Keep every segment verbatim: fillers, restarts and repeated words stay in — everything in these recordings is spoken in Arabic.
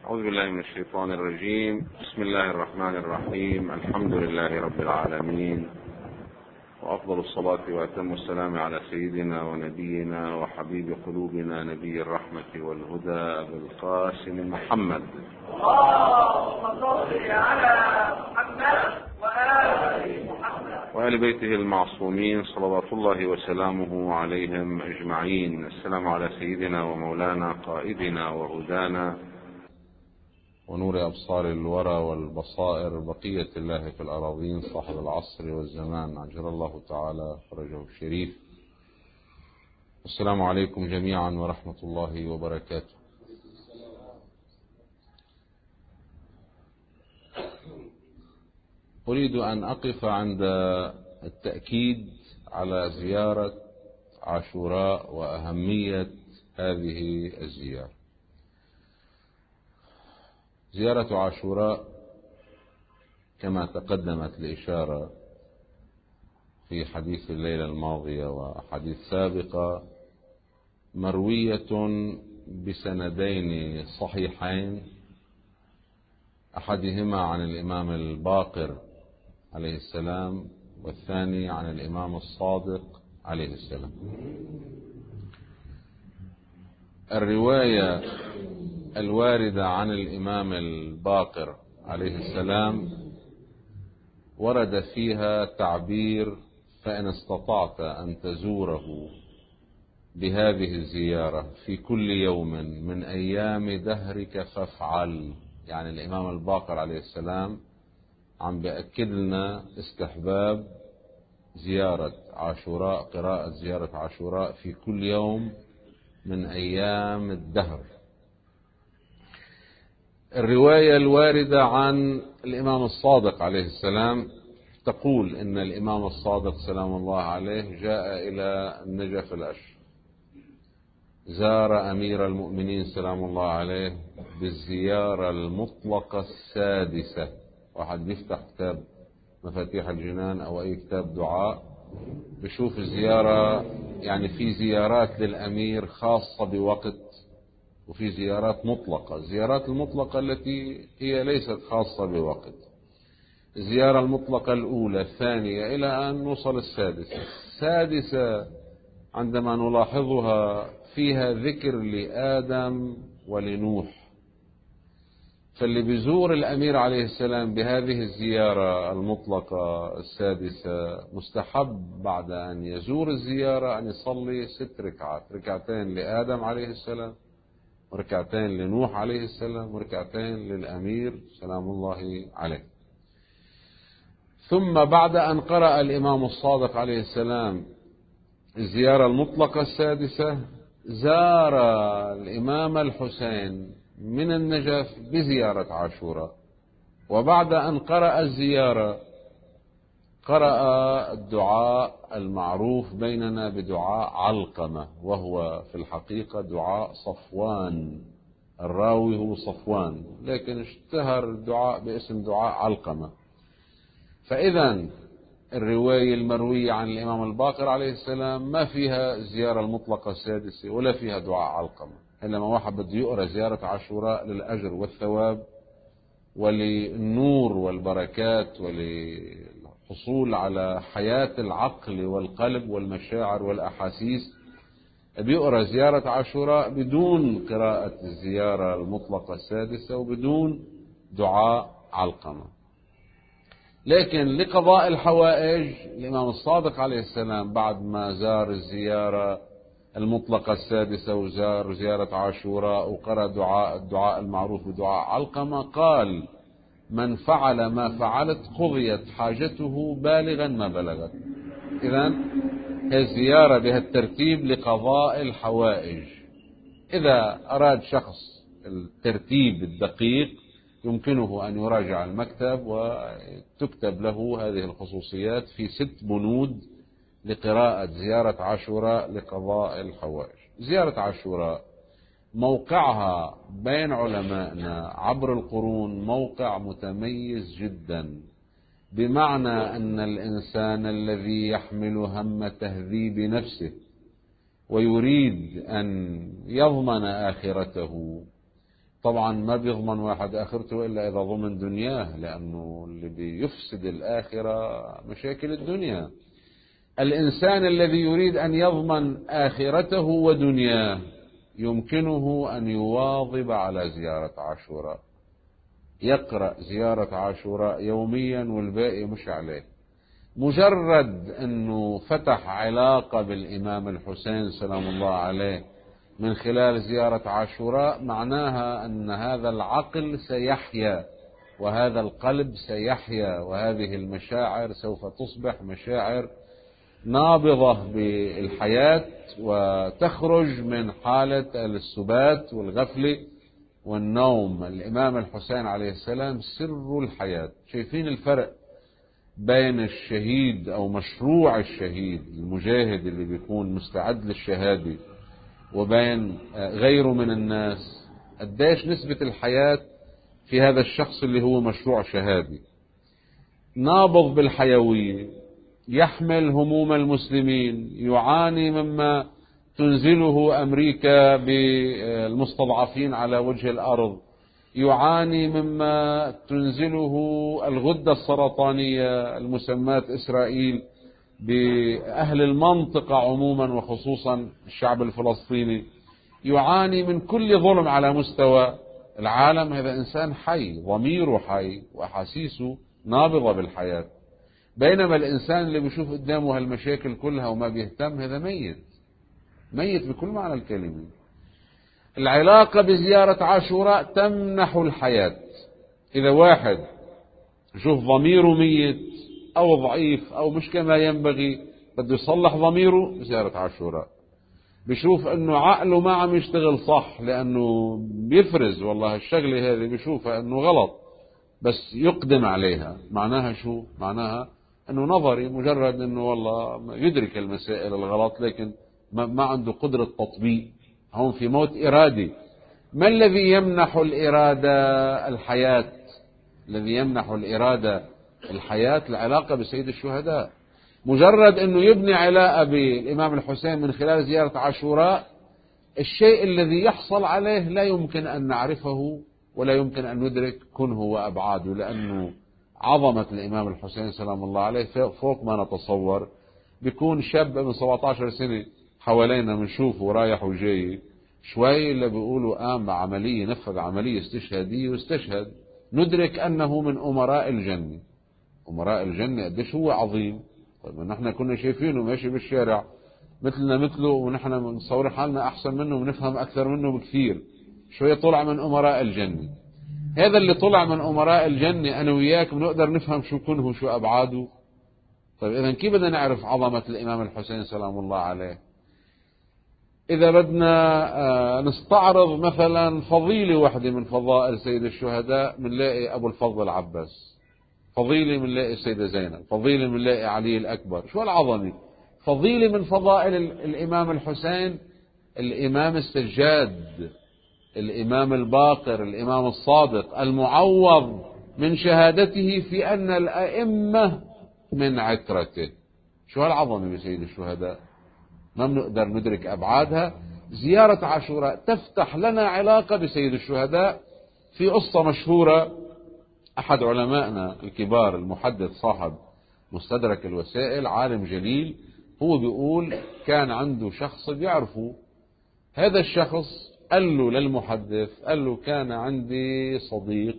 أعوذ بالله من الشيطان الرجيم. بسم الله الرحمن الرحيم. الحمد لله رب العالمين، وأفضل الصلاة وأتم السلام على سيدنا ونبينا وحبيب قلوبنا نبي الرحمة والهدى أبي القاسم محمد. اللهم صل على محمد وآل محمد وآل بيته المعصومين صلوات الله وسلامه عليهم أجمعين. السلام على سيدنا ومولانا قائدنا وهدانا ونور أبصار الورى والبصائر بقية الله في الأراضين صاحب العصر والزمان عجل الله تعالى فرجه الشريف. السلام عليكم جميعا ورحمة الله وبركاته. أريد أن أقف عند التأكيد على زيارة عاشوراء وأهمية هذه الزيارة. زيارة عاشوراء كما تقدمت الإشارة في حديث الليلة الماضية وحديث سابقة مروية بسندين صحيحين، أحدهما عن الإمام الباقر عليه السلام والثاني عن الإمام الصادق عليه السلام. الرواية الواردة عن الإمام الباقر عليه السلام ورد فيها تعبير فإن استطعت أن تزوره بهذه الزيارة في كل يوم من أيام دهرك فافعل. يعني الإمام الباقر عليه السلام عم بأكد لنا استحباب زيارة عاشوراء، قراءة زيارة عاشوراء في كل يوم من أيام الدهر. الرواية الواردة عن الإمام الصادق عليه السلام تقول إن الإمام الصادق سلام الله عليه جاء إلى النجف الأشرف، زار أمير المؤمنين سلام الله عليه بالزيارة المطلقة السادسة. واحد بيفتح كتاب مفاتيح الجنان أو أي كتاب دعاء بشوف الزيارة، يعني في زيارات للأمير خاصة بوقت وفي زيارات مطلقة. الزيارات المطلقة التي هي ليست خاصة بوقت، الزيارة المطلقة الأولى الثانية إلى أن نوصل السادسة. السادسة عندما نلاحظها فيها ذكر لآدم ولنوح، فاللي بيزور الأمير عليه السلام بهذه الزيارة المطلقة السادسة مستحب بعد أن يزور الزيارة أن يصلي ست ركعات، ركعتين لآدم عليه السلام وركعتين لنوح عليه السلام وركعتين للأمير سلام الله عليه. ثم بعد أن قرأ الإمام الصادق عليه السلام الزيارة المطلقة السادسة زار الإمام الحسين من النجف بزيارة عاشوراء، وبعد أن قرأ الزيارة قرأ الدعاء المعروف بيننا بدعاء علقمة، وهو في الحقيقة دعاء صفوان، الراوي هو صفوان لكن اشتهر الدعاء باسم دعاء علقمة. فإذا الرواية المروية عن الإمام الباقر عليه السلام ما فيها الزيارة المطلقة السادسة ولا فيها دعاء علقمة، إنما واحد بده يقرأ زيارة عاشوراء للأجر والثواب وللنور والبركات وللحصول على حياة العقل والقلب والمشاعر والأحاسيس، بيقرأ زيارة عاشوراء بدون قراءة الزيارة المطلقة السادسة وبدون دعاء علقمة. لكن لقضاء الحوائج الإمام الصادق عليه السلام بعد ما زار الزيارة المطلقة السادسة وزار زيارة عاشوراء وقرأ دعاء الدعاء المعروف بدعاء علقمة قال من فعل ما فعلت قضيت حاجته بالغا ما بلغت. إذن الزيارة بهالترتيب لقضاء الحوائج. إذا أراد شخص الترتيب الدقيق يمكنه أن يراجع المكتب وتكتب له هذه الخصوصيات في ست بنود لقراءة زيارة عاشوراء لقضاء الحوائج. زيارة عاشوراء موقعها بين علمائنا عبر القرون موقع متميز جدا، بمعنى أن الإنسان الذي يحمل هم تهذيب نفسه ويريد أن يضمن آخرته طبعا ما بيضمن واحد آخرته إلا إذا ضمن دنياه، لأنه اللي بيفسد الآخرة مشاكل الدنيا. الإنسان الذي يريد أن يضمن آخرته ودنياه يمكنه أن يواظب على زيارة عاشوراء، يقرأ زيارة عاشوراء يوميا والباقي مش عليه. مجرد أنه فتح علاقة بالإمام الحسين سلام الله عليه من خلال زيارة عاشوراء معناها أن هذا العقل سيحيا، وهذا القلب سيحيا، وهذه المشاعر سوف تصبح مشاعر نابضة بالحياة، وتخرج من حالة السبات والغفلة والنوم. الإمام الحسين عليه السلام سر الحياة. شايفين الفرق بين الشهيد أو مشروع الشهيد المجاهد اللي بيكون مستعد للشهادة وبين غيره من الناس؟ قديش نسبة الحياة في هذا الشخص اللي هو مشروع شهادي، نابض بالحيوية، يحمل هموم المسلمين، يعاني مما تنزله أمريكا بالمستضعفين على وجه الأرض، يعاني مما تنزله الغدة السرطانية المسماة إسرائيل بأهل المنطقة عموما وخصوصا الشعب الفلسطيني، يعاني من كل ظلم على مستوى العالم. هذا إنسان حي، ضميره حي وأحاسيسه نابضة بالحياة. بينما الإنسان اللي بيشوف قدامه هالمشاكل كلها وما بيهتم هذا ميت، ميت بكل معنى الكلمة. العلاقة بزيارة عاشوراء تمنح الحياة. إذا واحد شوف ضميره ميت أو ضعيف أو مش كما ينبغي بده يصلح ضميره، زيارة عاشوراء. بيشوف أنه عقله ما عم يشتغل صح لأنه بيفرز والله الشغلة هذه بيشوفها أنه غلط بس يقدم عليها، معناها شو؟ معناها أنه نظري، مجرد أنه والله يدرك المسائل الغلط لكن ما عنده قدرة تطبيق. هون في موت إرادي. ما الذي يمنح الإرادة الحياة؟ الذي يمنح الإرادة الحياة العلاقة بسيد الشهداء. مجرد أنه يبني علاقة بالإمام الحسين من خلال زيارة عاشوراء، الشيء الذي يحصل عليه لا يمكن أن نعرفه ولا يمكن أن ندرك كنه وأبعاده، لأنه عظمة الإمام الحسين سلام الله عليه فوق ما نتصور. بيكون شاب من سبعة عشر سنة حوالينا بنشوفه رايح وجاي، شوي اللي بيقولوا قام بعملية، نفذ عملية استشهادية واستشهد، ندرك أنه من أمراء الجنة. أمراء الجنة قديش هو عظيم. طيب نحن كنا شايفينه ماشي بالشارع مثلنا مثله ونحن مصور حالنا أحسن منه ونفهم أكثر منه بكثير، شوية طلع من أمراء الجنة. هذا اللي طلع من أمراء الجنة أنا وياك بنقدر نفهم شو كنه وشو أبعاده. طيب إذن كيف بدنا نعرف عظمة الإمام الحسين سلام الله عليه؟ إذا بدنا نستعرض مثلا فضيلة واحدة من فضائل سيد الشهداء بنلاقي أبو الفضل العباس، فضيلة بنلاقي السيدة زينب، فضيلة بنلاقي علي الأكبر. شو العظمة؟ فضيلة من فضائل الإمام الحسين الإمام السجاد، الإمام الباقر، الإمام الصادق المعوض من شهادته في أن الأئمة من عترته. شو هالعظمة بسيد الشهداء؟ ما بنقدر ندرك أبعادها. زيارة عاشوراء تفتح لنا علاقة بسيد الشهداء. في قصة مشهورة، أحد علمائنا الكبار المحدث صاحب مستدرك الوسائل، عالم جليل، هو بيقول كان عنده شخص بيعرفه. هذا الشخص قال له للمحدث، قال له كان عندي صديق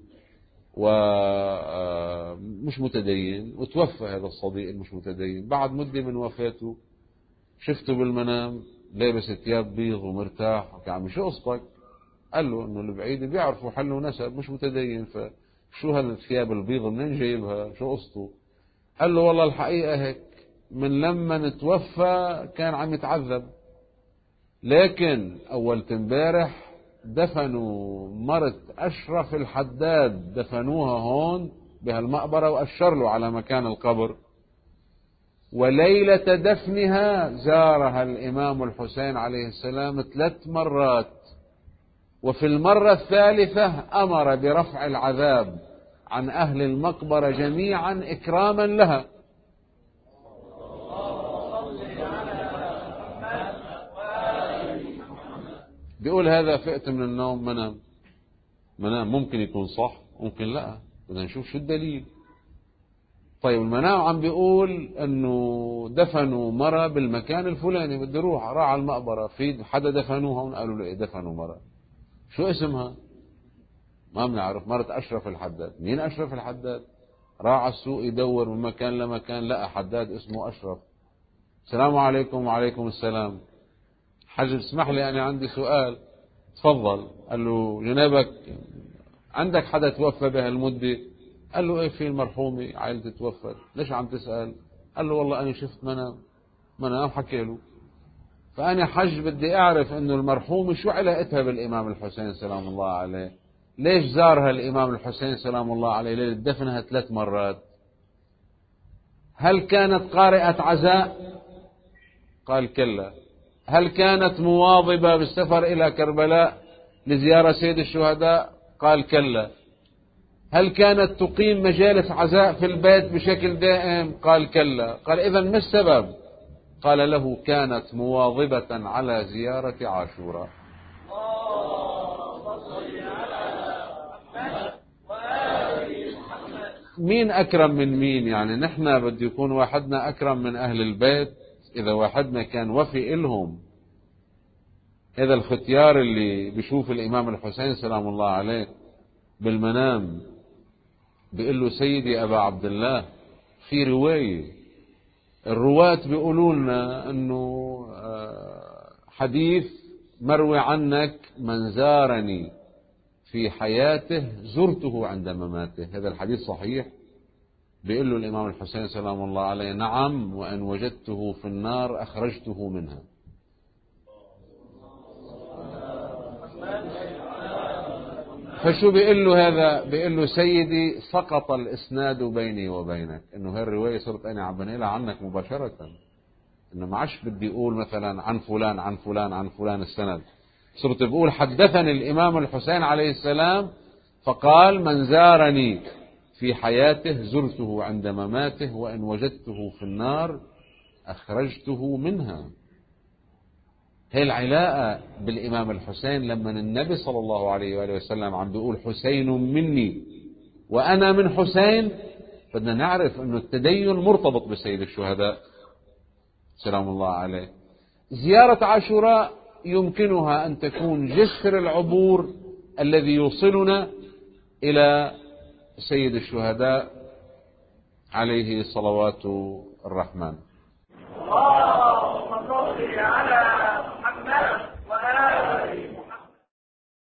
ومش متدين وتوفى هذا الصديق المش متدين. بعد مدة من وفاته شفته بالمنام لابس ثياب بيض ومرتاح. يا عمي شو قصتك؟ قال له انه البعيد بيعرفوا حل ونسب مش متدين، فشو هالثياب البيض منين جايبها؟ شو قصته؟ قال له والله الحقيقة هيك، من لما نتوفى كان عم يتعذب، لكن اول امبارح دفنوا مرت اشرف الحداد، دفنوها هون بهالمقبرة واشر له على مكان القبر. وليلة دفنها زارها الإمام الحسين عليه السلام ثلاث مرات، وفي المرة الثالثة أمر برفع العذاب عن أهل المقبرة جميعا إكراما لها. بيقول هذا فئت من النوم منام، منام ممكن يكون صح ممكن لا، بدنا نشوف شو الدليل. طيب المنام عم بيقول انه دفنوا مرة بالمكان الفلاني، بدي اروح راح على المقبرة، في حدا دفنوها هون؟ قالوا لي دفنوا مرة. شو اسمها؟ ما بنعرف. مرة أشرف الحداد. مين أشرف الحداد؟ راح على السوق يدور من مكان لمكان، لقى حداد اسمه أشرف. السلام عليكم. وعليكم السلام. حاج اسمح لي أنا عندي سؤال. تفضل. قال له جنابك عندك حدا توفى بهالمدة؟ قال له ايه، في المرحومة عائلتي توفت. ليش عم تسأل؟ قال له والله أنا شفت منام. منام حكي له. فأنا حج بدي أعرف إنه المرحومة شو علاقتها بالإمام الحسين سلام الله عليه؟ ليش زارها الإمام الحسين سلام الله عليه ليلة دفنها ثلاث مرات؟ هل كانت قارئة عزاء؟ قال كلا. هل كانت مواظبة بالسفر إلى كربلاء لزيارة سيد الشهداء؟ قال كلا. هل كانت تقيم مجالس عزاء في البيت بشكل دائم؟ قال كلا. قال إذن ما السبب؟ قال له كانت مواظبة على زيارة عاشوراء. مين أكرم من مين؟ يعني نحن بده يكون واحدنا أكرم من أهل البيت إذا واحدنا كان وفي إلهم. هذا الختيار اللي بيشوف الإمام الحسين سلام الله عليه بالمنام بيقول له سيدي أبا عبد الله. في رواية الرواة بيقولوا لنا أنه حديث مروي عنك من زارني في حياته زرته عند مماته. هذا الحديث صحيح. بيقول له الإمام الحسين سلام الله عليه نعم، وإن وجدته في النار أخرجته منها. فشو بيقول له هذا؟ بيقول له سيدي سقط الإسناد بيني وبينك، إنه هاي الرواية صرت أنا عم بنقلها عنك مباشرة، إنه ما عادش بدي أقول مثلا عن فلان عن فلان عن فلان السند، صرت بقول حدثني الإمام الحسين عليه السلام فقال من زارني في حياته زرته عند مماته، وإن وجدته في النار أخرجته منها. هي العلاقة بالإمام الحسين لما النبي صلى الله عليه وآله وسلم عم بيقول حسين مني وأنا من حسين، بدنا نعرف أنه التدين مرتبط بسيد الشهداء سلام الله عليه. زيارة عاشوراء يمكنها أن تكون جسر العبور الذي يوصلنا إلى سيد الشهداء عليه صلوات الرحمن. اللهم صل على